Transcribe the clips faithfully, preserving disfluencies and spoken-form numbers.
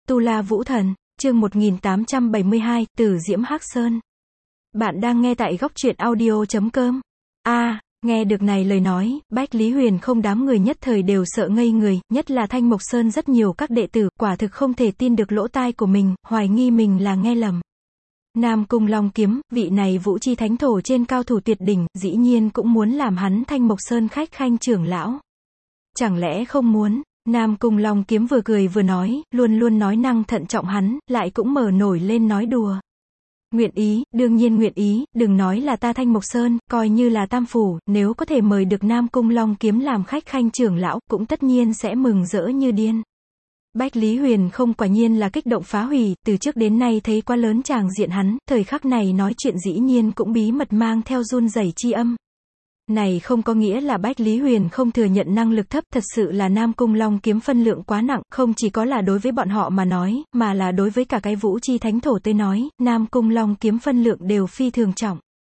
Tu La Vũ Thần, chương một nghìn tám trăm bảy mươi hai, Tử Diễm Hắc Sơn. Bạn đang nghe tại góc truyện audio chấm com. A, à, nghe được này lời nói, Bách Lý Huyền không đám người nhất thời đều sợ ngây người, nhất là Thanh Mộc Sơn rất nhiều các đệ tử, quả thực không thể tin được lỗ tai của mình, hoài nghi mình là nghe lầm. Nam Cung Long Kiếm, vị này Vũ Chi Thánh Thổ trên cao thủ tuyệt đỉnh, dĩ nhiên cũng muốn làm hắn Thanh Mộc Sơn khách khanh trưởng lão. Chẳng lẽ không muốn? Nam Cung Long Kiếm vừa cười vừa nói, luôn luôn nói năng thận trọng hắn, lại cũng mở nổi lên nói đùa. Nguyện ý, đương nhiên nguyện ý, đừng nói là ta Thanh Mộc Sơn, coi như là Tam Phủ, nếu có thể mời được Nam Cung Long Kiếm làm khách khanh trưởng lão, cũng tất nhiên sẽ mừng rỡ như điên. Bách Lý Huyền không quả nhiên là kích động phá hủy, từ trước đến nay thấy quá lớn tràng diện hắn, thời khắc này nói chuyện dĩ nhiên cũng bí mật mang theo run rẩy chi âm. Này không có nghĩa là Bách Lý Huyền không thừa nhận năng lực thấp, thật sự là Nam Cung Long Kiếm phân lượng quá nặng, không chỉ có là đối với bọn họ mà nói, mà là đối với cả cái Vũ Chi Thánh Thổ tới nói, Nam Cung Long Kiếm phân lượng đều phi thường trọng.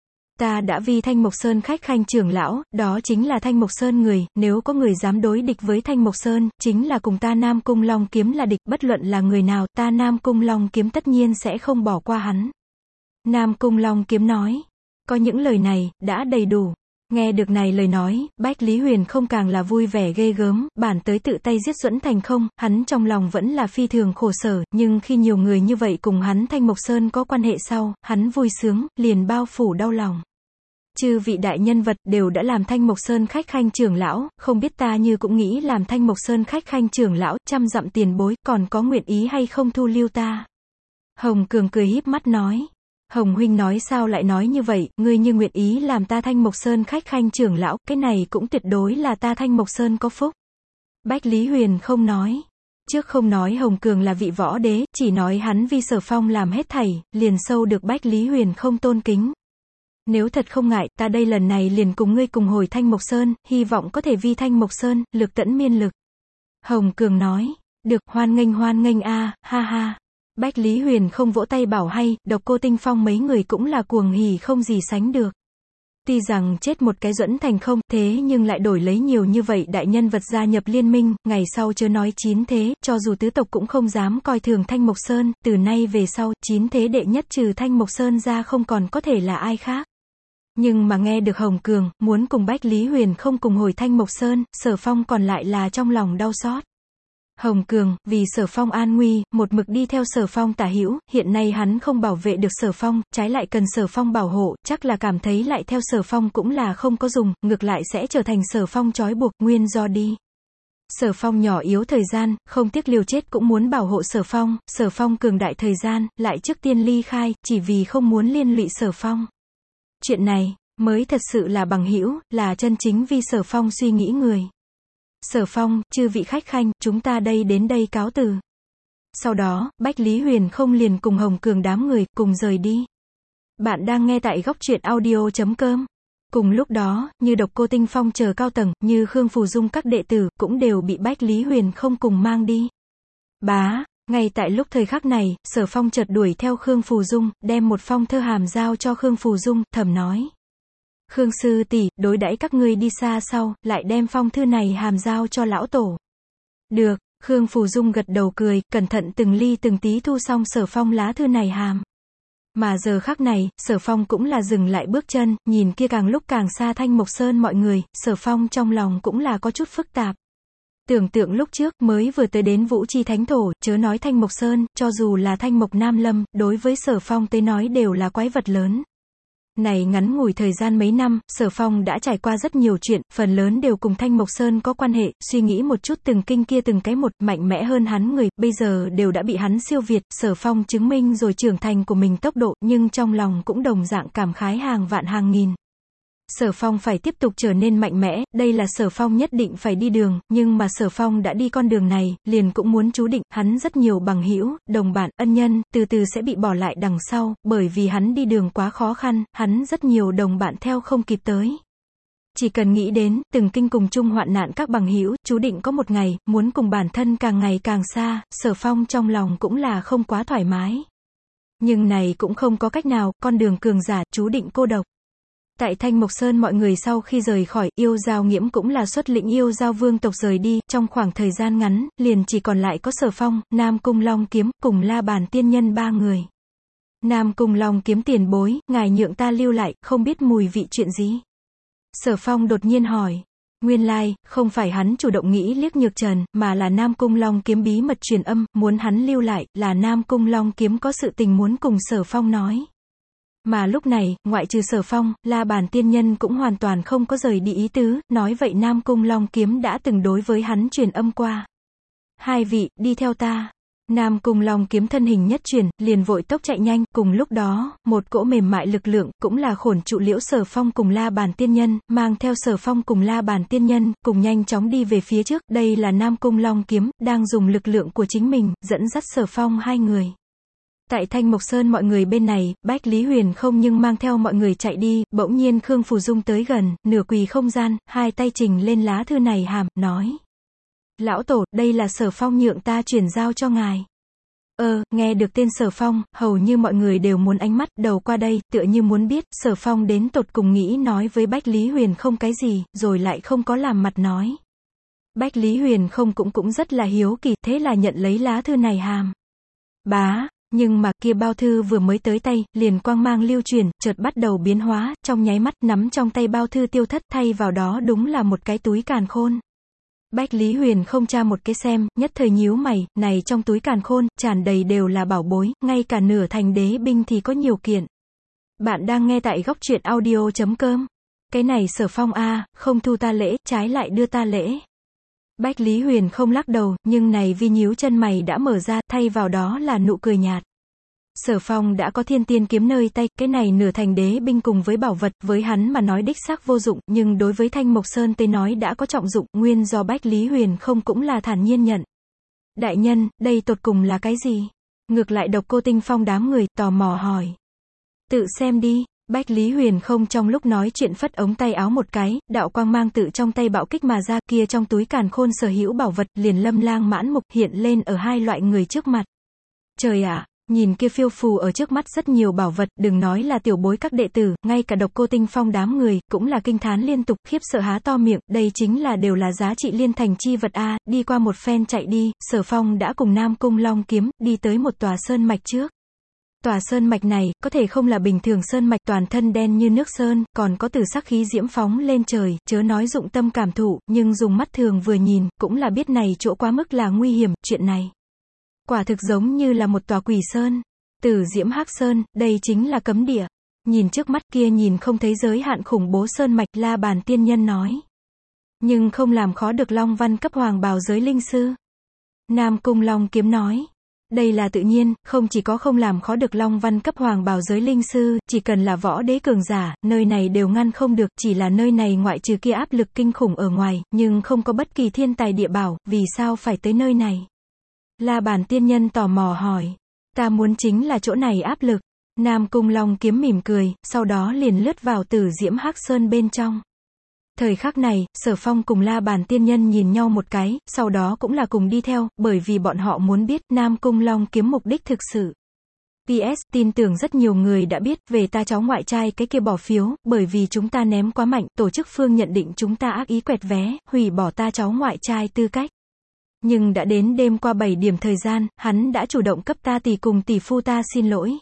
Ta đã vi Thanh Mộc Sơn khách khanh trưởng lão, đó chính là Thanh Mộc Sơn người, nếu có người dám đối địch với Thanh Mộc Sơn, chính là cùng ta Nam Cung Long Kiếm là địch, bất luận là người nào, ta Nam Cung Long Kiếm tất nhiên sẽ không bỏ qua hắn. Nam Cung Long Kiếm nói, có những lời này, đã đầy đủ. Nghe được này lời nói, Bách Lý Huyền không càng là vui vẻ ghê gớm, bản tới tự tay giết Duẫn Thành không, hắn trong lòng vẫn là phi thường khổ sở, nhưng khi nhiều người như vậy cùng hắn Thanh Mộc Sơn có quan hệ sau, hắn vui sướng, liền bao phủ đau lòng. Chư vị đại nhân vật đều đã làm Thanh Mộc Sơn khách khanh trưởng lão, không biết ta như cũng nghĩ làm Thanh Mộc Sơn khách khanh trưởng lão, trăm dặm tiền bối, còn có nguyện ý hay không thu lưu ta? Hồng Cường cười híp mắt nói. Hồng huynh nói sao lại nói như vậy, ngươi như nguyện ý làm ta Thanh Mộc Sơn khách khanh trưởng lão, cái này cũng tuyệt đối là ta Thanh Mộc Sơn có phúc. Bách Lý Huyền không nói. Trước không nói Hồng Cường là vị võ đế, chỉ nói hắn vi Sở Phong làm hết thảy, liền sâu được Bách Lý Huyền không tôn kính. Nếu thật không ngại, ta đây lần này liền cùng ngươi cùng hồi Thanh Mộc Sơn, hy vọng có thể vi Thanh Mộc Sơn, lực tẫn miên lực. Hồng Cường nói, được, hoan nghênh hoan nghênh a, ha ha. Bách Lý Huyền không vỗ tay bảo hay, Độc Cô Tinh Phong mấy người cũng là cuồng hỉ không gì sánh được. Tuy rằng chết một cái Duẫn Thành không, thế nhưng lại đổi lấy nhiều như vậy đại nhân vật gia nhập liên minh, ngày sau chớ nói chín thế, cho dù tứ tộc cũng không dám coi thường Thanh Mộc Sơn, từ nay về sau, chín thế đệ nhất trừ Thanh Mộc Sơn ra không còn có thể là ai khác. Nhưng mà nghe được Hồng Cường, muốn cùng Bách Lý Huyền không cùng hồi Thanh Mộc Sơn, Sở Phong còn lại là trong lòng đau xót. Hồng Cường, vì Sở Phong an nguy, một mực đi theo Sở Phong tả hữu, hiện nay hắn không bảo vệ được Sở Phong, trái lại cần Sở Phong bảo hộ, chắc là cảm thấy lại theo Sở Phong cũng là không có dùng, ngược lại sẽ trở thành Sở Phong trói buộc, nguyên do đi. Sở Phong nhỏ yếu thời gian, không tiếc liều chết cũng muốn bảo hộ Sở Phong, Sở Phong cường đại thời gian, lại trước tiên ly khai, chỉ vì không muốn liên lụy Sở Phong. Chuyện này, mới thật sự là bằng hữu, là chân chính vì Sở Phong suy nghĩ người. Sở Phong, chư vị khách khanh, chúng ta đây đến đây cáo từ. Sau đó, Bách Lý Huyền không liền cùng Hồng Cường đám người, cùng rời đi. Bạn đang nghe tại góc truyện audio chấm com. Cùng lúc đó, như Độc Cô Tinh Phong chờ cao tầng, như Khương Phù Dung các đệ tử, cũng đều bị Bách Lý Huyền không cùng mang đi. Bá, ngay tại lúc thời khắc này, Sở Phong chợt đuổi theo Khương Phù Dung, đem một phong thơ hàm giao cho Khương Phù Dung, thầm nói. Khương sư tỷ, đối đãi các ngươi đi xa sau, lại đem phong thư này hàm giao cho lão tổ. Được, Khương Phù Dung gật đầu cười, cẩn thận từng ly từng tí thu xong Sở Phong lá thư này hàm. Mà giờ khắc này, Sở Phong cũng là dừng lại bước chân, nhìn kia càng lúc càng xa Thanh Mộc Sơn mọi người, Sở Phong trong lòng cũng là có chút phức tạp. Tưởng tượng lúc trước mới vừa tới đến Vũ Chi Thánh Thổ, chớ nói Thanh Mộc Sơn, cho dù là Thanh Mộc Nam Lâm, đối với Sở Phong tới nói đều là quái vật lớn. Này ngắn ngủi thời gian mấy năm, Sở Phong đã trải qua rất nhiều chuyện, phần lớn đều cùng Thanh Mộc Sơn có quan hệ, suy nghĩ một chút từng kinh kia từng cái một, mạnh mẽ hơn hắn người, bây giờ đều đã bị hắn siêu việt, Sở Phong chứng minh rồi trưởng thành của mình tốc độ, nhưng trong lòng cũng đồng dạng cảm khái hàng vạn hàng nghìn. Sở Phong phải tiếp tục trở nên mạnh mẽ, đây là Sở Phong nhất định phải đi đường, nhưng mà Sở Phong đã đi con đường này, liền cũng muốn chú định, hắn rất nhiều bằng hữu, đồng bạn, ân nhân, từ từ sẽ bị bỏ lại đằng sau, bởi vì hắn đi đường quá khó khăn, hắn rất nhiều đồng bạn theo không kịp tới. Chỉ cần nghĩ đến, từng kinh cùng chung hoạn nạn các bằng hữu, chú định có một ngày, muốn cùng bản thân càng ngày càng xa, Sở Phong trong lòng cũng là không quá thoải mái. Nhưng này cũng không có cách nào, con đường cường giả, chú định cô độc. Tại Thanh Mộc Sơn mọi người sau khi rời khỏi, Yêu Dao Nghiễm cũng là xuất lĩnh Yêu Dao vương tộc rời đi, trong khoảng thời gian ngắn, liền chỉ còn lại có Sở Phong, Nam Cung Long Kiếm, cùng La Bàn Tiên Nhân ba người. Nam Cung Long Kiếm tiền bối, ngài nhượng ta lưu lại, không biết mùi vị chuyện gì? Sở Phong đột nhiên hỏi. Nguyên lai, like, không phải hắn chủ động nghĩ liếc Nhược Trần, mà là Nam Cung Long Kiếm bí mật truyền âm, muốn hắn lưu lại, là Nam Cung Long Kiếm có sự tình muốn cùng Sở Phong nói. Mà lúc này, ngoại trừ Sở Phong, La Bàn Tiên Nhân cũng hoàn toàn không có rời đi ý tứ, nói vậy Nam Cung Long Kiếm đã từng đối với hắn truyền âm qua. Hai vị, đi theo ta. Nam Cung Long Kiếm thân hình nhất chuyển, liền vội tốc chạy nhanh, cùng lúc đó, một cỗ mềm mại lực lượng, cũng là khổn trụ liễu Sở Phong cùng La Bàn Tiên Nhân, mang theo Sở Phong cùng La Bàn Tiên Nhân, cùng nhanh chóng đi về phía trước, đây là Nam Cung Long Kiếm, đang dùng lực lượng của chính mình, dẫn dắt Sở Phong hai người. Tại Thanh Mộc Sơn mọi người bên này, Bách Lý Huyền không nhưng mang theo mọi người chạy đi, bỗng nhiên Khương Phù Dung tới gần, nửa quỳ không gian, hai tay trình lên lá thư này hàm, nói. Lão Tổ, đây là Sở Phong nhượng ta chuyển giao cho ngài. Ơ, nghe được tên Sở Phong, hầu như mọi người đều muốn ánh mắt đầu qua đây, tựa như muốn biết, Sở Phong đến tột cùng nghĩ nói với Bách Lý Huyền không cái gì, rồi lại không có làm mặt nói. Bách Lý Huyền không cũng cũng rất là hiếu kỳ, thế là nhận lấy lá thư này hàm. Bá, nhưng mà kia bao thư vừa mới tới tay, liền quang mang lưu truyền, chợt bắt đầu biến hóa, trong nháy mắt nắm trong tay bao thư tiêu thất, thay vào đó đúng là một cái túi càn khôn. Bách Lý Huyền không tra một cái xem, nhất thời nhíu mày, này trong túi càn khôn, tràn đầy đều là bảo bối, ngay cả nửa thành đế binh thì có nhiều kiện. Bạn đang nghe tại góc truyện audio chấm com. Cái này Sở Phong a, không thu ta lễ, trái lại đưa ta lễ. Bách Lý Huyền không lắc đầu, nhưng này vi nhíu chân mày đã mở ra, thay vào đó là nụ cười nhạt. Sở Phong đã có thiên tiên kiếm nơi tay, cái này nửa thành đế binh cùng với bảo vật, với hắn mà nói đích xác vô dụng, nhưng đối với Thanh Mộc Sơn tới nói đã có trọng dụng, nguyên do Bách Lý Huyền không cũng là thản nhiên nhận. Đại nhân, đây tột cùng là cái gì? Ngược lại Độc Cô Tinh Phong đám người, tò mò hỏi. Tự xem đi. Bách Lý Huyền không trong lúc nói chuyện phất ống tay áo một cái, đạo quang mang tự trong tay bạo kích mà ra, kia trong túi càn khôn sở hữu bảo vật, liền lâm lang mãn mục, hiện lên ở hai loại người trước mặt. Trời ạ! Nhìn kia phiêu phù ở trước mắt rất nhiều bảo vật, đừng nói là tiểu bối các đệ tử, ngay cả Độc Cô Tinh Phong đám người, cũng là kinh thán liên tục, khiếp sợ há to miệng, đây chính là đều là giá trị liên thành chi vật a. Đi qua một phen chạy đi, Sở Phong đã cùng Nam Cung Long Kiếm, đi tới một tòa sơn mạch trước. Tòa sơn mạch này, có thể không là bình thường sơn mạch toàn thân đen như nước sơn, còn có từ sắc khí diễm phóng lên trời, chớ nói dụng tâm cảm thụ, nhưng dùng mắt thường vừa nhìn, cũng là biết này chỗ quá mức là nguy hiểm, chuyện này. Quả thực giống như là một tòa quỷ sơn. Tử Diễm Hắc Sơn, đây chính là cấm địa. Nhìn trước mắt kia nhìn không thấy giới hạn khủng bố sơn mạch, La Bàn Tiên Nhân nói. Nhưng không làm khó được Long Văn cấp hoàng bào giới linh sư. Nam Cung Long Kiếm nói. Đây là tự nhiên, không chỉ có không làm khó được Long Văn cấp hoàng bào giới linh sư, chỉ cần là võ đế cường giả, nơi này đều ngăn không được, chỉ là nơi này ngoại trừ kia áp lực kinh khủng ở ngoài, nhưng không có bất kỳ thiên tài địa bảo, vì sao phải tới nơi này? La Bàn Tiên Nhân tò mò hỏi. Ta muốn chính là chỗ này áp lực. Nam Cung Long Kiếm mỉm cười, sau đó liền lướt vào Tử Diễm Hắc Sơn bên trong. Thời khắc này, Sở Phong cùng La Bàn Tiên Nhân nhìn nhau một cái, sau đó cũng là cùng đi theo, bởi vì bọn họ muốn biết Nam Cung Long Kiếm mục đích thực sự. pê ét, tin tưởng rất nhiều người đã biết về ta cháu ngoại trai cái kia bỏ phiếu, bởi vì chúng ta ném quá mạnh, tổ chức phương nhận định chúng ta ác ý quẹt vé, hủy bỏ ta cháu ngoại trai tư cách. Nhưng đã đến đêm qua bảy điểm thời gian, hắn đã chủ động cấp ta tỷ cùng tỷ phu ta xin lỗi.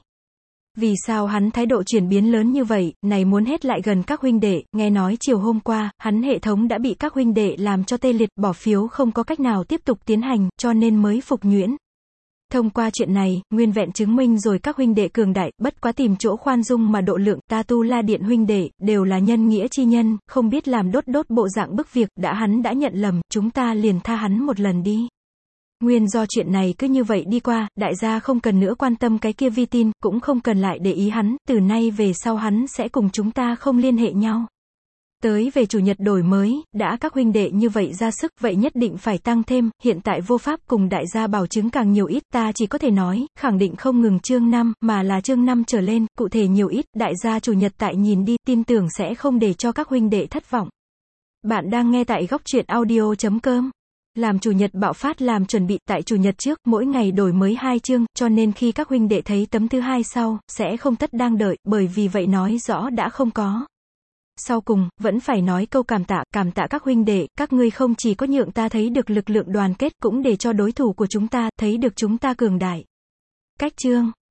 Vì sao hắn thái độ chuyển biến lớn như vậy, này muốn hết lại gần các huynh đệ, nghe nói chiều hôm qua, hắn hệ thống đã bị các huynh đệ làm cho tê liệt, bỏ phiếu không có cách nào tiếp tục tiến hành, cho nên mới phục nhuyễn. Thông qua chuyện này, nguyên vẹn chứng minh rồi các huynh đệ cường đại, bất quá tìm chỗ khoan dung mà độ lượng, ta Tu La Điện huynh đệ, đều là nhân nghĩa chi nhân, không biết làm đốt đốt bộ dạng bức việc, đã hắn đã nhận lầm, chúng ta liền tha hắn một lần đi. Nguyên do chuyện này cứ như vậy đi qua, đại gia không cần nữa quan tâm cái kia vi tin, cũng không cần lại để ý hắn, từ nay về sau hắn sẽ cùng chúng ta không liên hệ nhau. Tới về chủ nhật đổi mới, đã các huynh đệ như vậy ra sức, vậy nhất định phải tăng thêm, hiện tại vô pháp cùng đại gia bảo chứng càng nhiều ít, ta chỉ có thể nói, khẳng định không ngừng chương năm, mà là chương năm trở lên, cụ thể nhiều ít, đại gia chủ nhật tại nhìn đi, tin tưởng sẽ không để cho các huynh đệ thất vọng. Bạn đang nghe tại góc truyện audio chấm com. Làm chủ nhật bạo phát làm chuẩn bị, tại chủ nhật trước, mỗi ngày đổi mới hai chương, cho nên khi các huynh đệ thấy tấm thứ hai sau, sẽ không tất đang đợi, bởi vì vậy nói rõ đã không có. Sau cùng, vẫn phải nói câu cảm tạ, cảm tạ các huynh đệ, các ngươi không chỉ có nhượng ta thấy được lực lượng đoàn kết, cũng để cho đối thủ của chúng ta, thấy được chúng ta cường đại. Cách chương